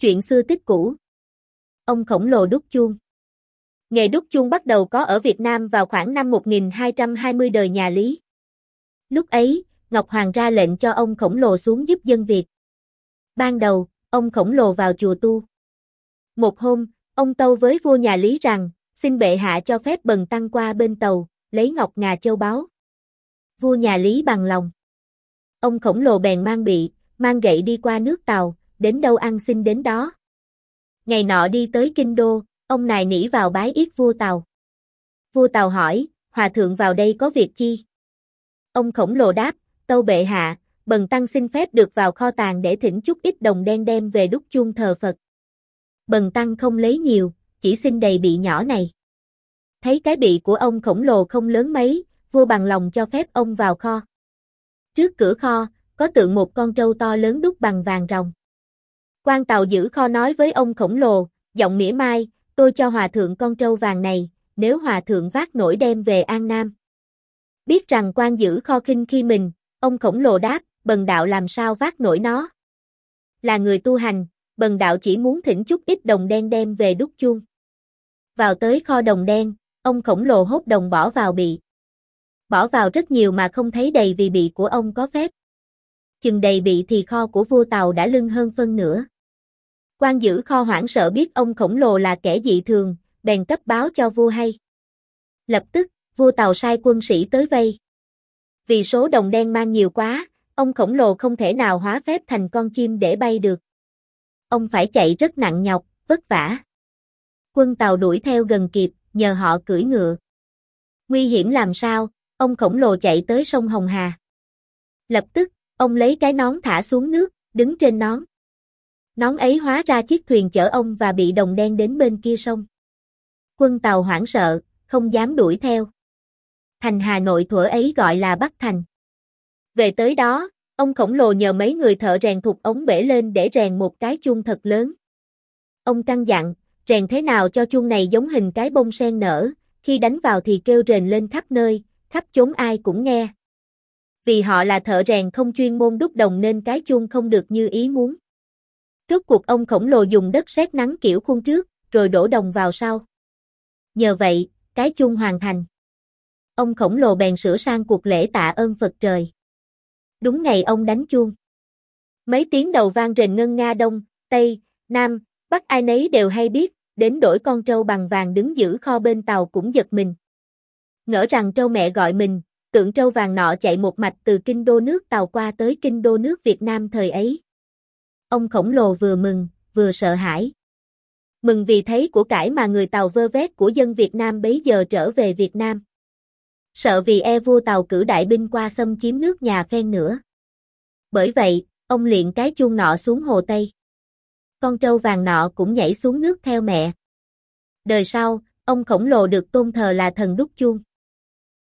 Chuyện xưa tích cũ. Ông khổng lồ đúc chuông. Nghề đúc chuông bắt đầu có ở Việt Nam vào khoảng năm 1220 đời nhà Lý. Lúc ấy, Ngọc Hoàng ra lệnh cho ông khổng lồ xuống giúp dân Việt. Ban đầu, ông khổng lồ vào chùa tu. Một hôm, ông tâu với vua nhà Lý rằng, xin bệ hạ cho phép bần tăng qua bên tàu, lấy ngọc ngà châu báu. Vua nhà Lý bằng lòng. Ông khổng lồ bèn mang gậy đi qua nước Tàu, đến đâu ăn xin đến đó. Ngày nọ đi tới Kinh Đô, ông nài nỉ vào bái yết vua Tàu. Vua Tàu hỏi, hòa thượng vào đây có việc chi? Ông khổng lồ đáp, tâu bệ hạ, bần tăng xin phép được vào kho tàng để thỉnh chút ít đồng đen đem về đúc chuông thờ Phật. Bần tăng không lấy nhiều, chỉ xin đầy bị nhỏ này. Thấy cái bị của ông khổng lồ không lớn mấy, vua bằng lòng cho phép ông vào kho. Trước cửa kho, có tượng một con trâu to lớn đúc bằng vàng ròng. Quan Tàu giữ kho nói với ông khổng lồ, giọng mỉa mai, tôi cho hòa thượng con trâu vàng này, nếu hòa thượng vác nổi đem về An Nam. Biết rằng quan giữ kho khinh khi mình, ông khổng lồ đáp, bần đạo làm sao vác nổi nó. Là người tu hành, bần đạo chỉ muốn thỉnh chút ít đồng đen đem về đúc chuông. Vào tới kho đồng đen, ông khổng lồ hốt đồng bỏ vào bị. Bỏ vào rất nhiều mà không thấy đầy vì bị của ông có phép. Chừng đầy bị thì kho của vua Tàu đã lưng hơn phân nửa. Quan giữ kho hoảng sợ biết ông khổng lồ là kẻ dị thường, bèn cấp báo cho vua hay. Lập tức, vua Tàu sai quân sĩ tới vây. Vì số đồng đen mang nhiều quá, ông khổng lồ không thể nào hóa phép thành con chim để bay được. Ông phải chạy rất nặng nhọc, vất vả. Quân Tàu đuổi theo gần kịp, nhờ họ cưỡi ngựa. Nguy hiểm làm sao, ông khổng lồ chạy tới sông Hồng Hà. Lập tức, ông lấy cái nón thả xuống nước, đứng trên nón. Nón ấy hóa ra chiếc thuyền chở ông và bị đồng đen đến bên kia sông. Quân Tàu hoảng sợ, không dám đuổi theo. Thành Hà Nội thuở ấy gọi là Bắc Thành. Về tới đó, ông khổng lồ nhờ mấy người thợ rèn thụt ống bể lên để rèn một cái chuông thật lớn. Ông căn dặn, rèn thế nào cho chuông này giống hình cái bông sen nở, khi đánh vào thì kêu rền lên khắp nơi, khắp chốn ai cũng nghe. Vì họ là thợ rèn không chuyên môn đúc đồng nên cái chuông không được như ý muốn. Rốt cuộc ông khổng lồ dùng đất sét nắng kiểu khuôn trước, rồi đổ đồng vào sau. Nhờ vậy, cái chuông hoàn thành. Ông khổng lồ bèn sửa sang cuộc lễ tạ ơn Phật trời. Đúng ngày ông đánh chuông. Mấy tiếng đầu vang rền ngân nga đông, tây, nam, bắc ai nấy đều hay biết, đến đổi con trâu bằng vàng đứng giữ kho bên Tàu cũng giật mình. Ngỡ rằng trâu mẹ gọi mình, tượng trâu vàng nọ chạy một mạch từ kinh đô nước Tàu qua tới kinh đô nước Việt Nam thời ấy. Ông khổng lồ vừa mừng, vừa sợ hãi. Mừng vì thấy của cải mà người Tàu vơ vét của dân Việt Nam bấy giờ trở về Việt Nam. Sợ vì vua Tàu cử đại binh qua xâm chiếm nước nhà phen nữa. Bởi vậy, ông liệng cái chuông nọ xuống hồ Tây. Con trâu vàng nọ cũng nhảy xuống nước theo mẹ. Đời sau, ông khổng lồ được tôn thờ là thần đúc chuông.